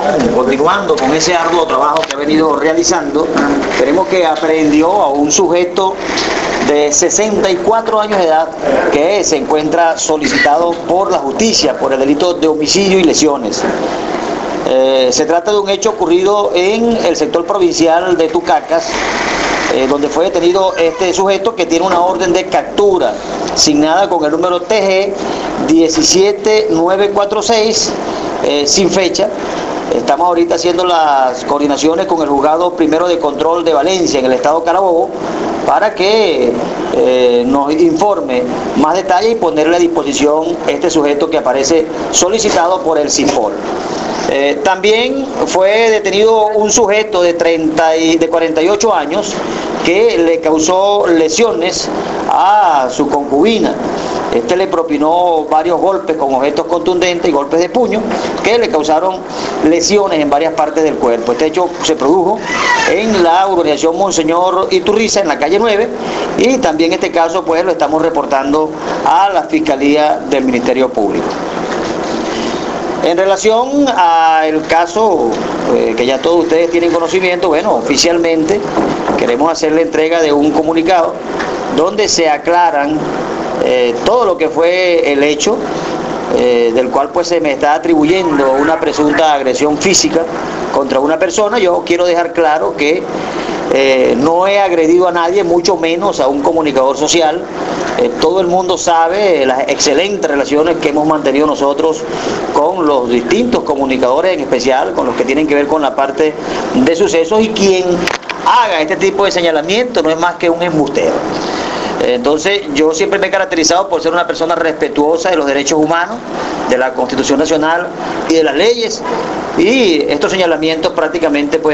continuando con ese arduo trabajo que ha venido realizando, tenemos que aprehendió a un sujeto de 64 años de edad que se encuentra solicitado por la justicia por el delito de homicidio y lesiones. Se trata de un hecho ocurrido en el sector provincial de Tucacas, donde fue detenido este sujeto que tiene una orden de captura signada con el número TG 17946 sin fecha. Estamos ahorita haciendo las coordinaciones con el juzgado primero de control de Valencia en el estado Carabobo para que nos informe más detalles y ponerle a disposición este sujeto que aparece solicitado por el CIPOL. También fue detenido un sujeto de 48 años que le causó lesiones a su concubina. Este le propinó varios golpes con objetos contundentes y golpes de puño que le causaron lesiones en varias partes del cuerpo. Este hecho se produjo en la urbanización Monseñor Iturriza, en la calle 9, y también este caso pues lo estamos reportando a la Fiscalía del Ministerio Público. En relación al caso que ya todos ustedes tienen conocimiento, bueno, oficialmente queremos hacer la entrega de un comunicado donde se aclaran todo lo que fue el hecho, del cual pues se me está atribuyendo una presunta agresión física contra una persona. Yo quiero dejar claro que no he agredido a nadie, mucho menos a un comunicador social. Todo el mundo sabe las excelentes relaciones que hemos mantenido nosotros con los distintos comunicadores, en especial con los que tienen que ver con la parte de sucesos, y quien haga este tipo de señalamiento no es más que un embustero. Entonces yo siempre me he caracterizado por ser una persona respetuosa de los derechos humanos, de la Constitución Nacional y de las leyes, y estos señalamientos prácticamente pues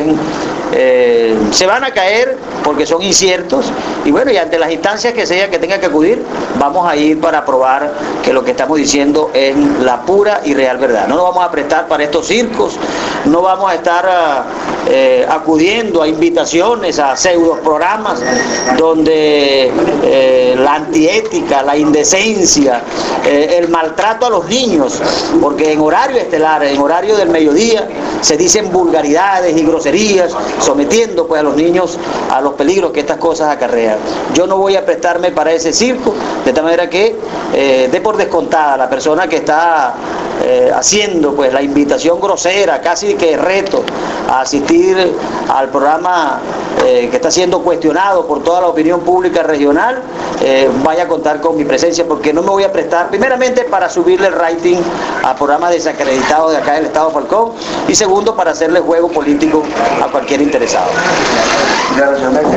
se van a caer porque son inciertos, y bueno, y ante las instancias que sea que tenga que acudir, vamos a ir para probar que lo que estamos diciendo es la pura y real verdad. No nos vamos a prestar para estos circos, no vamos a estar acudiendo a invitaciones, a pseudo programas donde la antiética, la indecencia, el maltrato a los niños, porque en horario estelar, en horario del mediodía, se dicen vulgaridades y groserías, sometiendo pues a los niños a los peligros que estas cosas acarrean. Yo no voy a prestarme para ese circo, de tal manera que dé por descontada la persona que está haciendo pues la invitación grosera, casi que reto, a asistir al programa que está siendo cuestionado por toda la opinión pública regional, vaya a contar con mi presencia, porque no me voy a prestar, primeramente, para subirle el rating a programas desacreditados de acá del Estado Falcón, y segundo, para hacerle juego político a cualquier interesado.